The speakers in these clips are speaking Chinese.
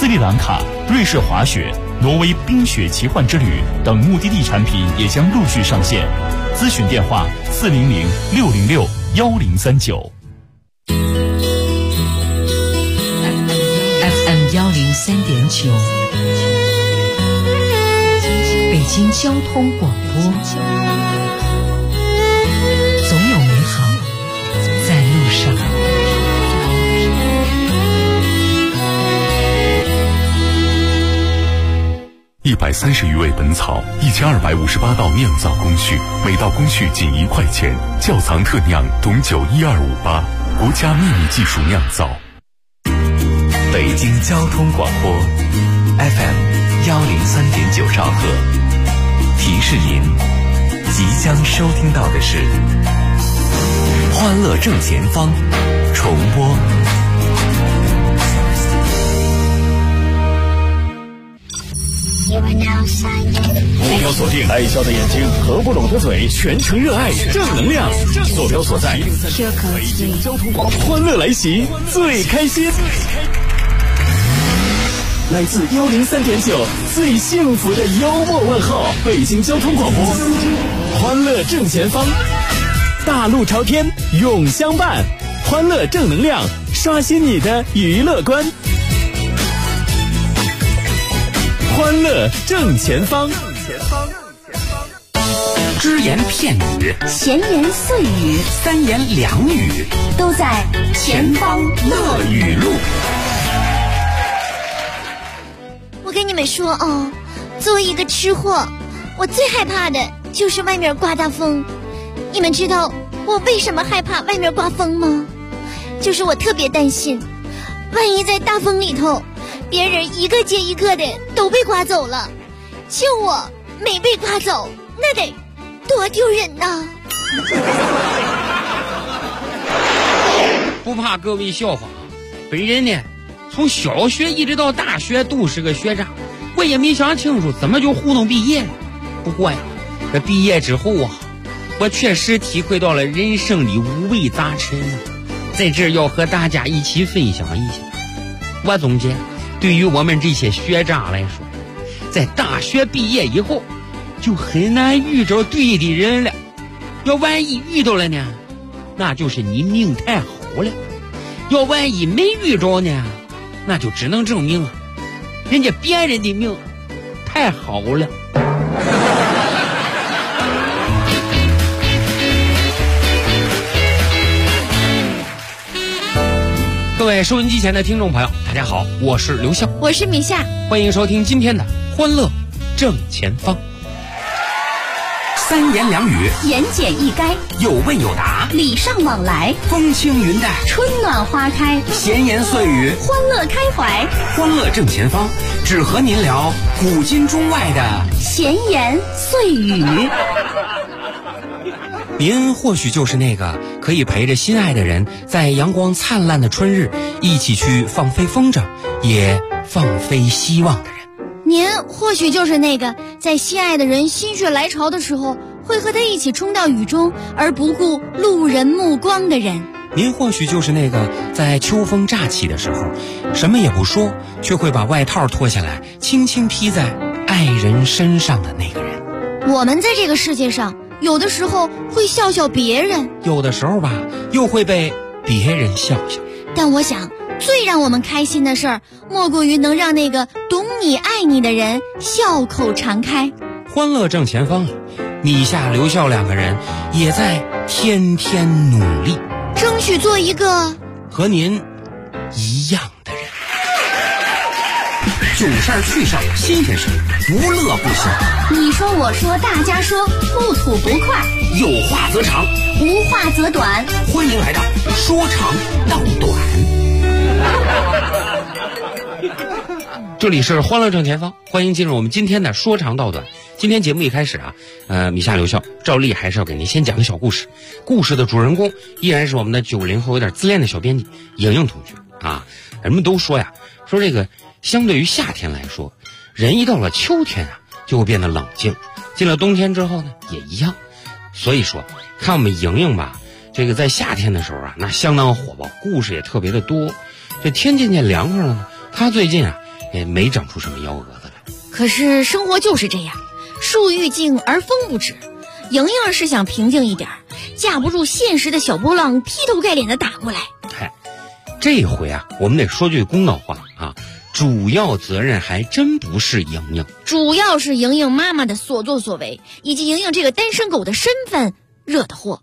斯里兰卡、瑞士滑雪、挪威冰雪奇幻之旅等目的地产品也将陆续上线。咨询电话400-606-1039。 FM 103.9，北京交通广播，总有美好在路上。 130余味本草，1258道酿造工序，每道工序仅1块钱。窖藏特酿董酒12588，国家秘密技术酿造。 北京交通广播 FM 103.9兆赫，提示您即将收听到的是欢乐正前方重播。 目标锁定爱笑的眼睛，合不拢的嘴，全程热爱正能量。坐标所在北京交通广播，欢乐来袭，最开心。来自103.9最幸福的幽默问候，北京交通广播，欢乐正前方，大路朝天永相伴，欢乐正能量，刷新你的娱乐观。欢乐正前方， 只言片语， 闲言碎语， 三言两语， 都在前方乐语录。 我跟你们说哦，作为一个吃货，我最害怕的就是外面刮大风。你们知道我为什么害怕外面刮风吗？就是我特别担心，万一在大风里头，别人一个接一个的都被刮走了，就我没被刮走，那得多丢人呐！ 不怕各位笑话，本人呢从小学一直到大学都是个学渣，我也没想清楚怎么就糊弄毕业了。不过呀，这毕业之后啊，我确实体会到了人生的五味杂陈啊，在这儿要和大家一起分享一下。我总结，对于我们这些学渣来说，在大学毕业以后就很难遇着对的人了，要万一遇到了呢，那就是你命太好了；要万一没遇着呢，那就只能证明啊，人家别人的命太好了。各位收音机前的听众朋友，大家好，我是刘笑， 我是米夏， 欢迎收听今天的欢乐正前方。 三言两语， 言简意赅， 有问有答， 礼尚往来， 风轻云淡， 春暖花开， 闲言碎语， 欢乐开怀。 欢乐正前方，只和您聊古今中外的闲言碎语。 您或许就是那个可以陪着心爱的人在阳光灿烂的春日一起去放飞风筝，也放飞希望的人。 您或许就是那个在心爱的人心血来潮的时候会和他一起冲到雨中而不顾路人目光的人。 您或许就是那个在秋风乍起的时候什么也不说，却会把外套脱下来轻轻披在爱人身上的那个人。 我们在这个世界上有的时候会笑笑别人， 有的时候吧又会被别人笑笑。 但我想最让我们开心的事儿，莫过于能让那个懂你爱你的人笑口常开。 欢乐正前方里，米夏刘笑两个人也在天天努力， 争取做一个和您一样的人。囧事儿趣事儿新鲜事，无乐不休。 你说我说大家说，不吐不快， 有话则长， 无话则短。 欢迎来到说长道短。 这里是欢乐正前方，欢迎进入我们今天的说长道短。今天节目一开始啊，米夏刘笑照例还是要给您先讲个小故事。故事的主人公依然是我们的90后有点自恋的小编辑莹莹同学啊。人们都说呀，说这个相对于夏天来说，人一到了秋天啊就会变得冷静，进了冬天之后呢也一样。所以说看我们莹莹吧，这个在夏天的时候啊那相当火爆，故事也特别的多。这天渐渐凉快了呢，她最近啊也没长出什么幺蛾子来。 可是生活就是这样，树欲静而风不止。莹莹是想平静一点，架不住现实的小波浪劈头盖脸的打过来。 这回啊，我们得说句公道话啊，主要责任还真不是莹莹， 主要是莹莹妈妈的所作所为，以及莹莹这个单身狗的身份惹的祸。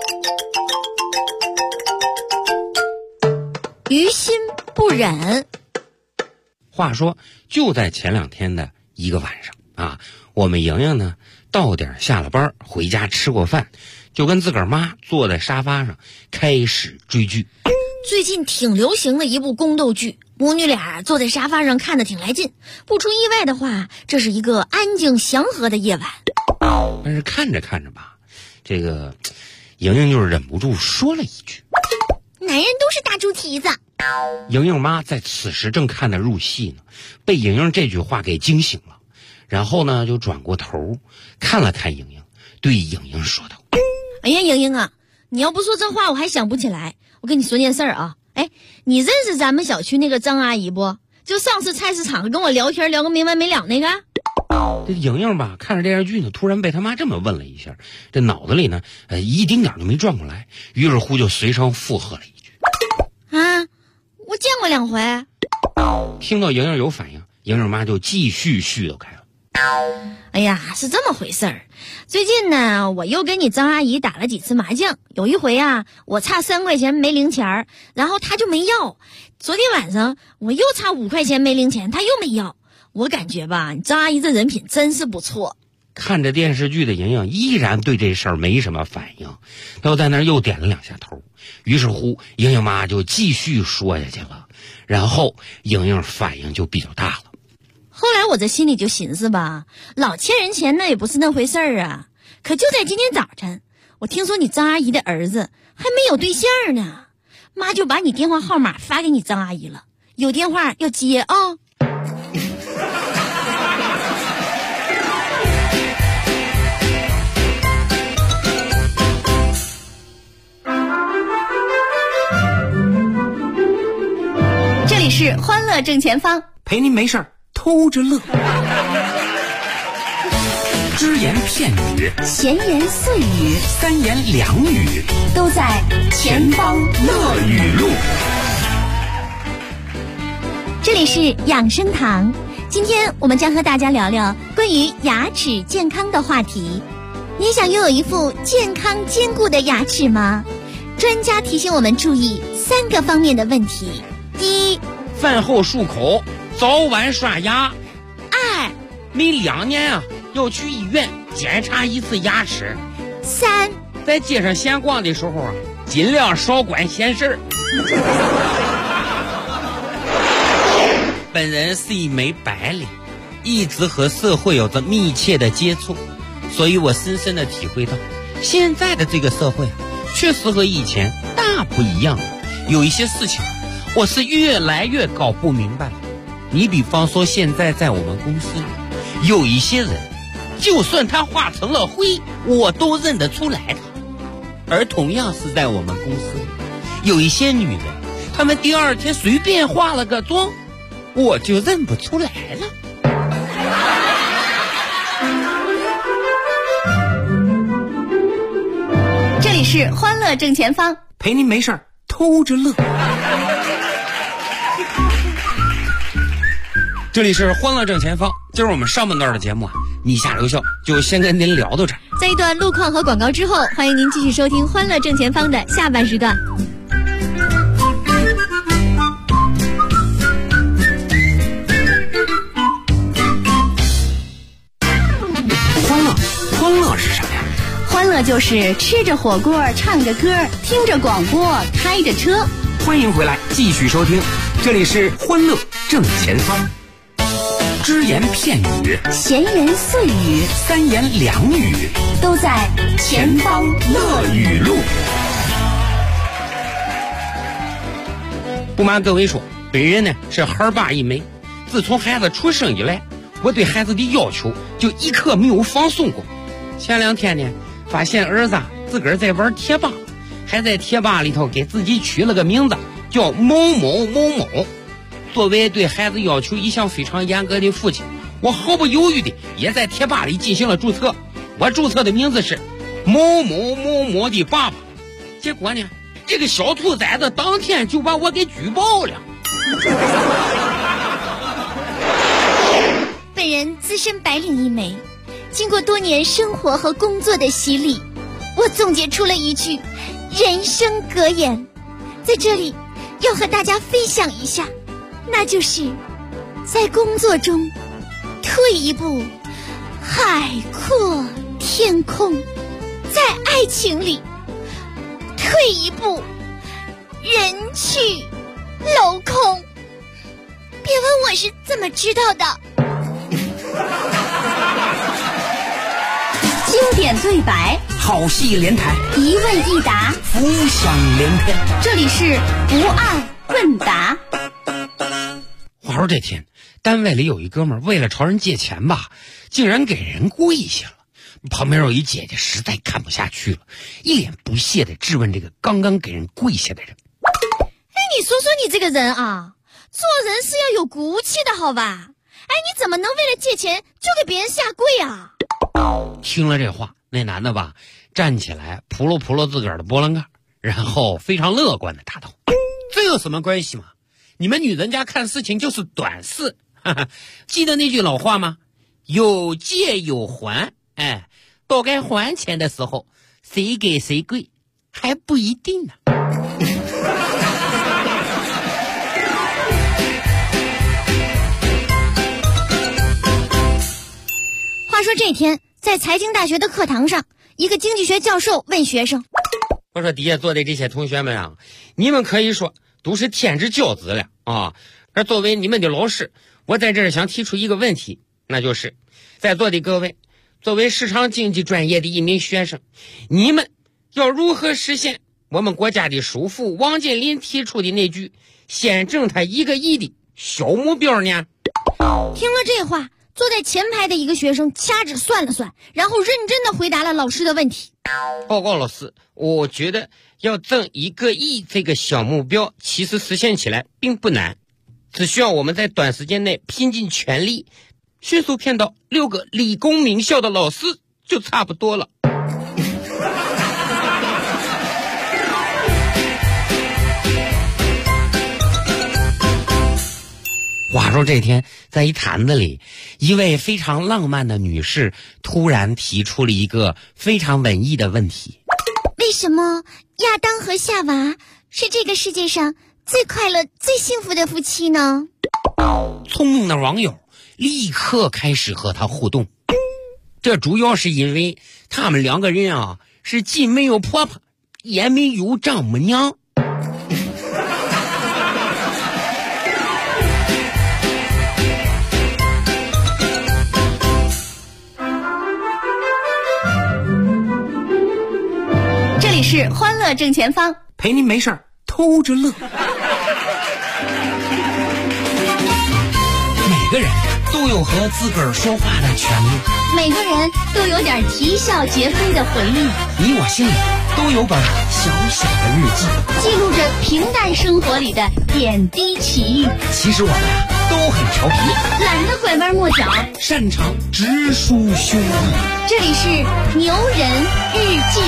于心不忍。 话说，就在前2天的一个晚上啊，我们莹莹呢到点下了班，回家吃过饭，就跟自个儿妈坐在沙发上开始追剧。 最近挺流行的一部宫斗剧，母女俩坐在沙发上看得挺来劲。不出意外的话，这是一个安静祥和的夜晚。 但是看着看着吧，这个莹莹就是忍不住说了一句： 男人都是大猪蹄子。 莹莹妈在此时正看得入戏呢，被莹莹这句话给惊醒了，然后呢就转过头看了看莹莹，对莹莹说道： 哎呀，莹莹啊，你要不说这话我还想不起来。我跟你说件事儿啊，你认识咱们小区那个张阿姨不？就上次菜市场跟我聊天聊个没完没了那个。 这莹莹吧看着电视剧呢，突然被他妈这么问了一下，这脑子里呢一丁点都没转过来，于是乎就随声附和了一句： 啊，我见过2回。 听到莹莹有反应，莹莹妈就继续絮叨开了。 哎呀，是这么回事儿。最近呢，我又跟你张阿姨打了几次麻将，有一回啊，我差3块钱没零钱，然后她就没要。昨天晚上我又差5块钱没零钱，她又没要。我感觉吧，你张阿姨这人品真是不错。 看着电视剧的莹莹依然对这事儿没什么反应，她在那儿又点了2下头。于是乎，莹莹妈就继续说下去了，然后莹莹反应就比较大了。 后来我这心里就寻思吧，老欠人钱那也不是那回事儿啊。可就在今天早晨，我听说你张阿姨的儿子还没有对象呢，妈就把你电话号码发给你张阿姨了，有电话要接啊。这里是欢乐正前方， 陪您没事偷着乐。只言片语， 闲言碎语 ，3言2语， 都在前方乐语录。 这里是养生堂，今天我们将和大家聊聊关于牙齿健康的话题。你想拥有一副健康坚固的牙齿吗？专家提醒我们注意3个方面的问题。1， 饭后漱口，早晚刷牙。 2， 每2年啊要去医院检查1次牙齿。 3， 在街上闲逛的时候啊，尽量少管闲事儿。本人是一枚白领，一直和社会有着密切的接触，所以我深深的体会到，现在的这个社会确实和以前大不一样。有一些事情我是越来越搞不明白了。你比方说，现在在我们公司里有一些人，就算他化成了灰，我都认得出来他。而同样是在我们公司里，有一些女人，她们第2天随便化了个妆，我就认不出来了。 这里是欢乐正前方， 陪您没事偷着乐。 这里是欢乐正前方，今儿我们上半段的节目啊，你下留笑就先跟您聊到这儿。 在一段路况和广告之后，欢迎您继续收听欢乐正前方的下半时段。 欢乐是什么呀？ 欢乐就是吃着火锅，唱着歌，听着广播，开着车。 欢迎回来，继续收听，这里是欢乐正前方。只言片语， 闲言碎语 ，3言2语， 都在前方乐语录。 不瞒各位说，本人呢是孩爸一枚，自从孩子出生以来，我对孩子的要求就一刻没有放松过。前2天呢，发现儿子自个儿在玩贴吧，还在贴吧里头给自己取了个名字叫某某某某。 作为对孩子要求一向非常严格的父亲，我毫不犹豫的也在贴吧里进行了注册。我注册的名字是某某某某的爸爸。结果呢，这个小兔崽子当天就把我给举报了。 本人资深白领一枚，经过多年生活和工作的洗礼，我总结出了一句人生格言，在这里要和大家分享一下，那就是在工作中退一步海阔天空，在爱情里退一步人去楼空。别问我是怎么知道的。 经典对白， 好戏连台， 一问一答， 浮想联翩。 这里是不二问答。 话说这天，单位里有一哥们儿为了朝人借钱吧，竟然给人跪下了。旁边有一姐姐实在看不下去了，一脸不屑地质问这个刚刚给人跪下的人： 你说说你这个人啊，做人是要有骨气的好吧？你怎么能为了借钱就给别人下跪啊？ 听了这话，那男的吧站起来扑噜扑噜自个儿的波棱盖，然后非常乐观的答道：这有什么关系嘛？你们女人家看事情就是短视。记得那句老话吗？有借有还，到该还钱的时候，谁给谁跪还不一定呢。 话说这天，在财经大学的课堂上，一个经济学教授问学生： 我说底下坐的这些同学们啊，你们可以说都是天之骄子了啊。而作为你们的老师，我在这儿想提出一个问题，那就是在座的各位，作为市场经济专业的一名学生，你们要如何实现我们国家的首富王健林提出的那句先挣他1个亿的小目标呢？ 听了这话，坐在前排的一个学生掐指算了算，然后认真的回答了老师的问题。 报告老师，我觉得要挣1个亿这个小目标其实实现起来并不难，只需要我们在短时间内拼尽全力，迅速骗到6个理工名校的老师就差不多了。话说这天，在一坛子里，一位非常浪漫的女士突然提出了一个非常文艺的问题： 为什么亚当和夏娃是这个世界上最快乐最幸福的夫妻呢？ 聪明的网友立刻开始和他互动，这主要是因为他们2个人啊是既没有婆婆也没有丈母娘。 这里是欢乐正前方， 陪您没事儿偷着乐。每个人都有和自个儿说话的权利， 每个人都有点啼笑皆非的回忆。 你我心里都有本小小的日记， 记录着平淡生活里的点滴奇遇。 其实我们都很调皮， 懒得拐弯抹角， 擅长直抒胸臆。 这里是牛人日记。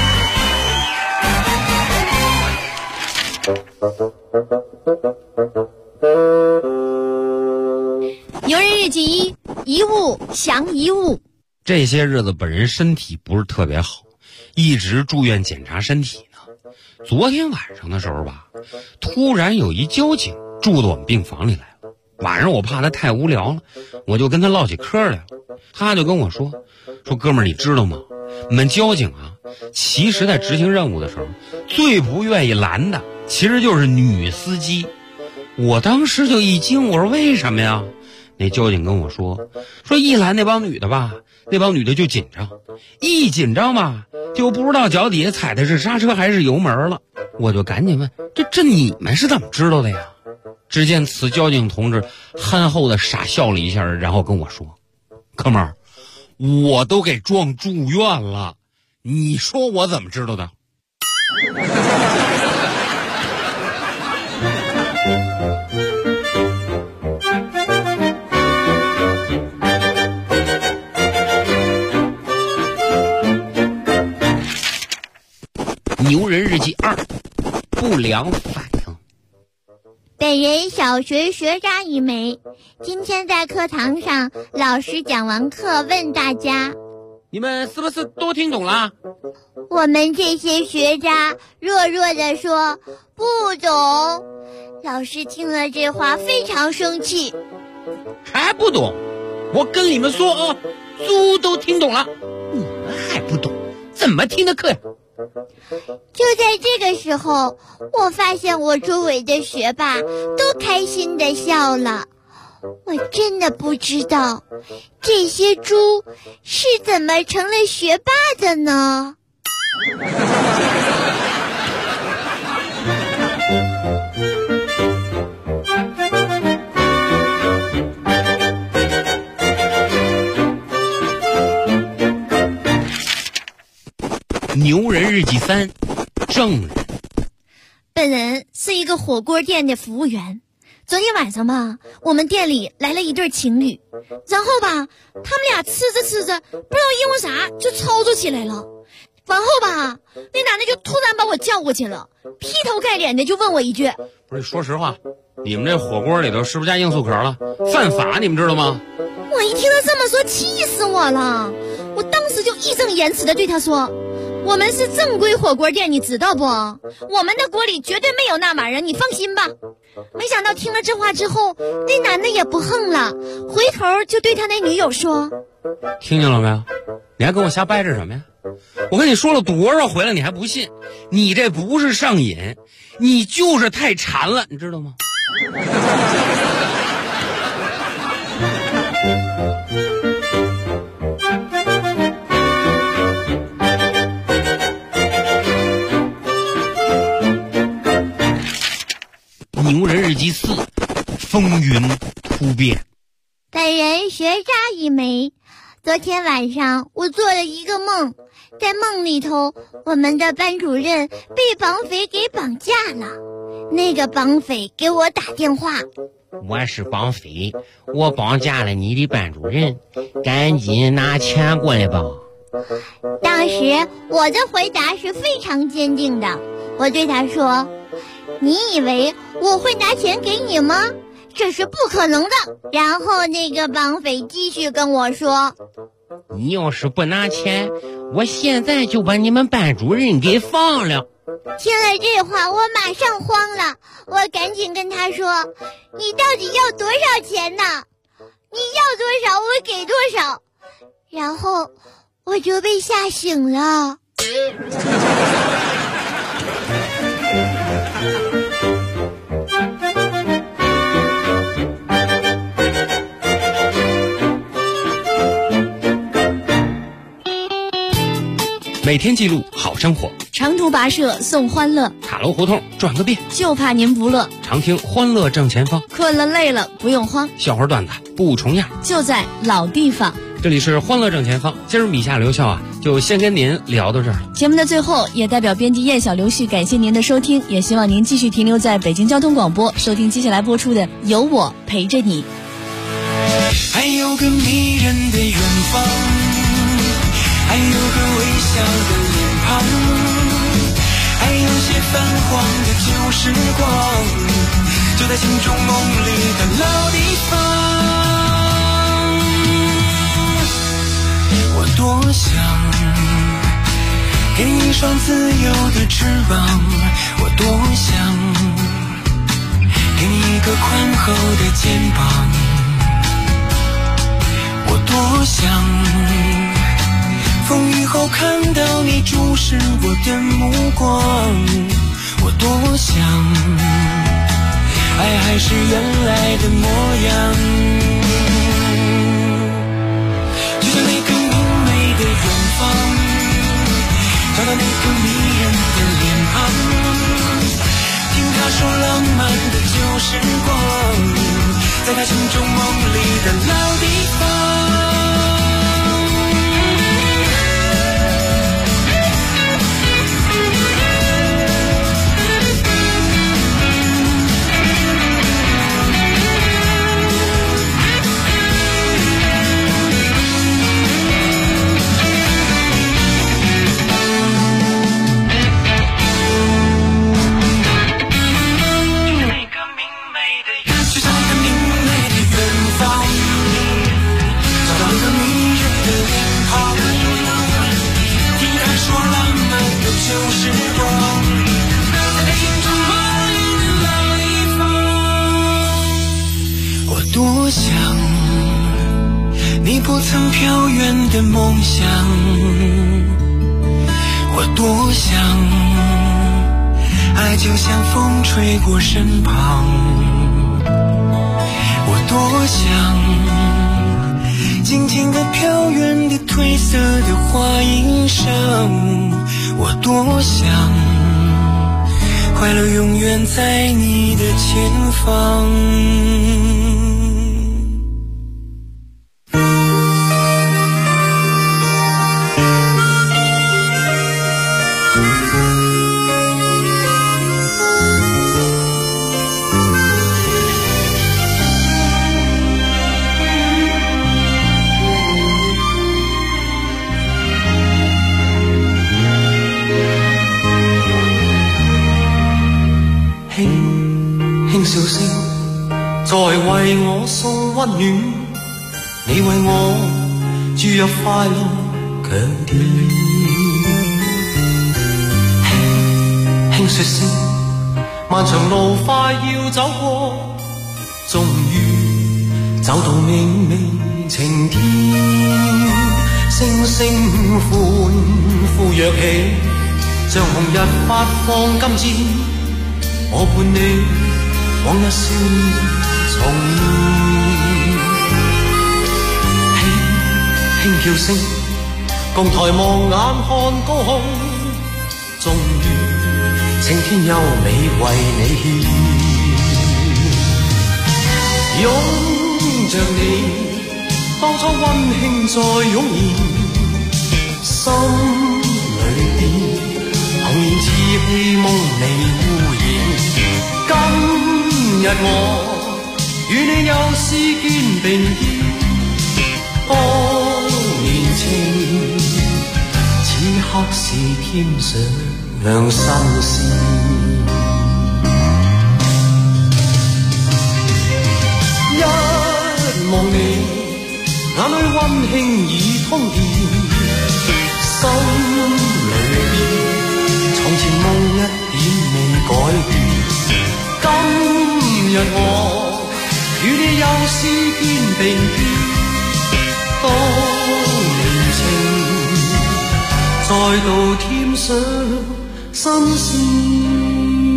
牛人日记一物降一物。 这些日子本人身体不是特别好，一直住院检查身体呢。昨天晚上的时候吧，突然有一交警住到我们病房里来了。晚上我怕他太无聊了，我就跟他唠起嗑来了。他就跟我说哥们儿，你知道吗？我们交警啊，其实在执行任务的时候，最不愿意拦的其实就是女司机。我当时就一惊，我说为什么呀？那交警跟我说一拦那帮女的吧，那帮女的就紧张，一紧张吧就不知道脚底下踩的是刹车还是油门了。我就赶紧问，这你们是怎么知道的呀？只见此交警同志憨厚的傻笑了一下，然后跟我说，哥们儿，我都给撞住院了，你说我怎么知道的？ 良反应。 本人小学学渣一枚。今天在课堂上，老师讲完课问大家， 你们是不是都听懂了？ 我们这些学渣弱弱地说不懂。老师听了这话非常生气。 还不懂？我跟你们说啊，猪都听懂了，你们还不懂，怎么听的课呀？ 就在这个时候，我发现我周围的学霸都开心地笑了。我真的不知道这些猪是怎么成了学霸的呢？ 牛人日记3，证人。 本人是一个火锅店的服务员。昨天晚上吧，我们店里来了一对情侣，然后吧，他们俩吃着吃着，不知道因为啥就吵吵起来了。然后吧，那男的就突然把我叫过去了，劈头盖脸的就问我一句：“ 不是，说实话，你们这火锅里头是不是加罂粟壳了？犯法，你们知道吗？” 我一听他这么说，气死我了！我当时就义正言辞的对他说：“我们是正规火锅店，你知道不？我们的锅里绝对没有那玩意儿，你放心吧。”没想到听了这话之后，那男的也不横了，回头就对他那女友说：“ 听见了没有？你还跟我瞎掰扯什么呀？我跟你说了多少回了，你还不信？你这不是上瘾，你就是太馋了，你知道吗？”牛人日记4，风云突变。 本人学渣一枚。昨天晚上我做了一个梦，在梦里头，我们的班主任被绑匪给绑架了。那个绑匪给我打电话：“ 我是绑匪，我绑架了你的班主任，赶紧拿钱过来吧。” 当时我的回答是非常坚定的，我对他说：“你以为我会拿钱给你吗？这是不可能的。”然后那个绑匪继续跟我说：“ 你要是不拿钱，我现在就把你们班主任给放了。” 听了这话，我马上慌了，我赶紧跟他说：“你到底要多少钱呢？你要多少，我给多少。”然后我就被吓醒了。 每天记录好生活， 长途跋涉送欢乐， 塔楼胡同转个遍， 就怕您不乐。 常听欢乐正前方， 困了累了不用慌， 笑话段子不重样， 就在老地方。 这里是欢乐正前方，今儿米夏刘笑就先跟您聊到这儿了。 节目的最后，也代表编辑燕小刘旭感谢您的收听，也希望您继续停留在北京交通广播，收听接下来播出的《有我陪着你》。 还有个迷人的远方，还有个微笑的脸庞，还有些泛黄的旧时光，就在心中梦里的老地方。我多想给你一双自由的翅膀，我多想给你一个宽厚的肩膀，我多想风雨后看到你注视我的目光，我多想爱还是原来的模样，就像那个明媚的远方，找到那个迷人的脸庞，听他说浪漫的旧时光，在他心中梦里的老地方。 多想你不曾飘远的梦想，我多想爱就像风吹过身旁，我多想静静地飘远的褪色的花衣裳，我多想快乐永远在你的前方。輕笑聲在為我送溫暖，你為我注入快樂強電。輕說聲漫長路快要走過，終於走到明媚晴天，星星歡呼躍起，像紅日發放金箭，我伴你往日少年重現，輕叫聲共抬望眼看高空，終於青天優美為你獻，擁着你當初溫馨再湧現，心裏邊童年稚氣夢未污染。今日我與你又是肩並肩，當年情此刻是添上新鮮。一望你眼裏溫馨已通電，心裏邊從前夢一點未改變。今日我與你又是肩並肩，當年情再度添上新鮮。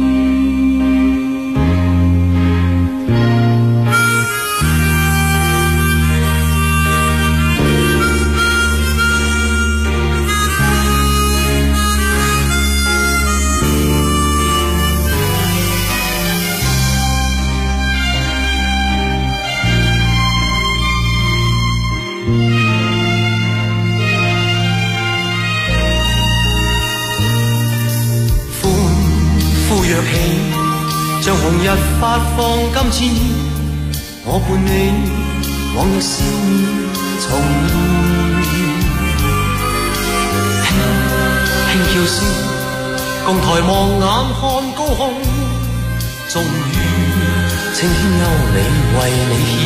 像紅日發放金箭，我伴你往日少年重現，輕叫聲共抬望眼看高空，終於青天優美為你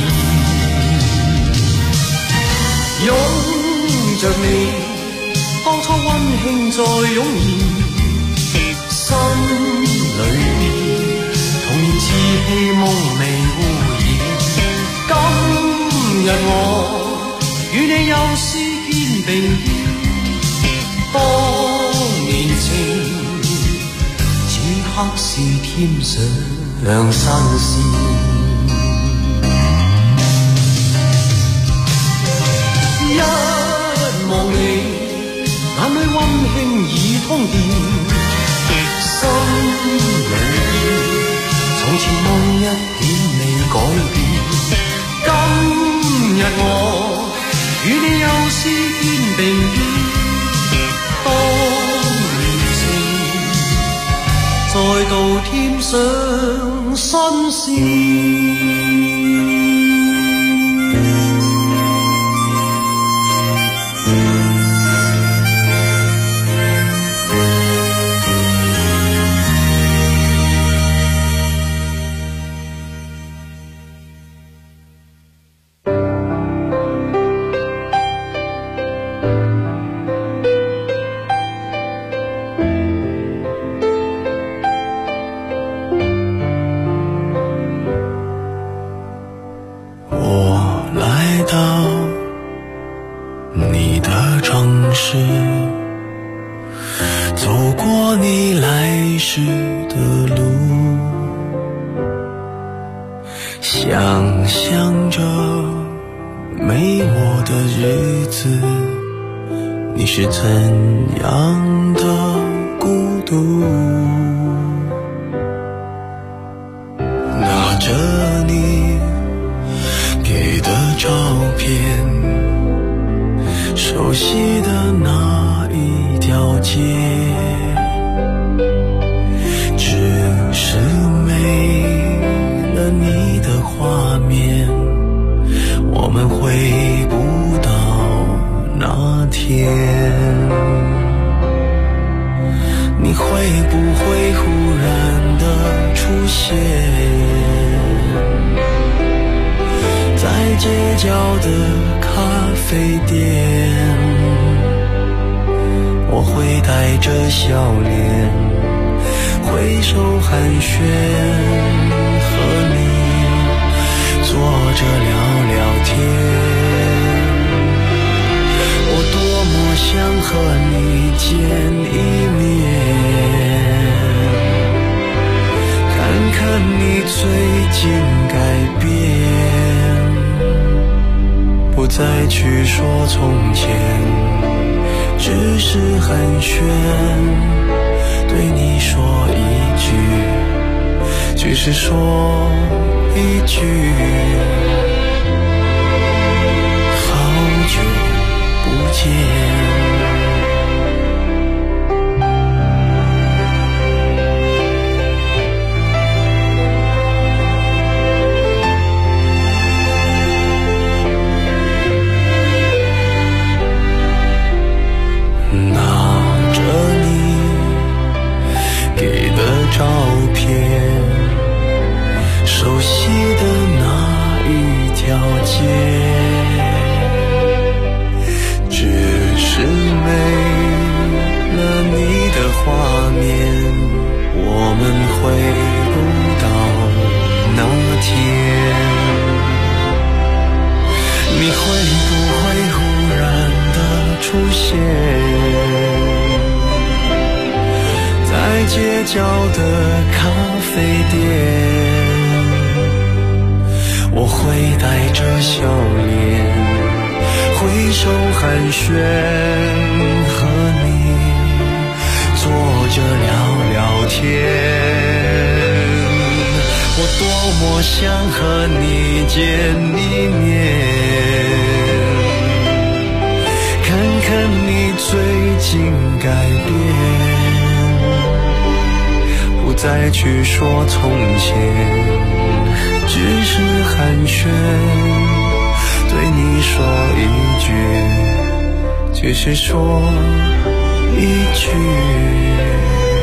獻，擁着你當初溫馨再湧現，心裏邊童年稚氣夢未污染。今日我與你又是肩並肩，當年情此刻是添上新鮮。一望你眼裏溫馨已通電，心裏從前夢一點未改變。今日我與你又是肩並肩，當年情再度添上新鮮。 的城市，走过你来时的路，想象着没我的日子，你是怎样的孤独。拿着你给的照片，熟悉的那一条街，只是没了你的画面，我们回不到那天。你会不会忽然的出现在街角的咖啡店？我会带着笑脸挥手寒暄，和你坐着聊聊天。我多么想和你见一面，看看你最近改变，不再去说从前，只是寒暄，对你说一句，只是说一句，好久不见。照片，熟悉的那一条街，只是没了你的画面，我们回不到那天。你会不会忽然的出现在街角的咖啡店？我会带着笑脸挥手寒暄，和你坐着聊聊天。我多么想和你见一面，看看你最近改变，不再去说从前，只是寒暄，对你说一句，只是说一句。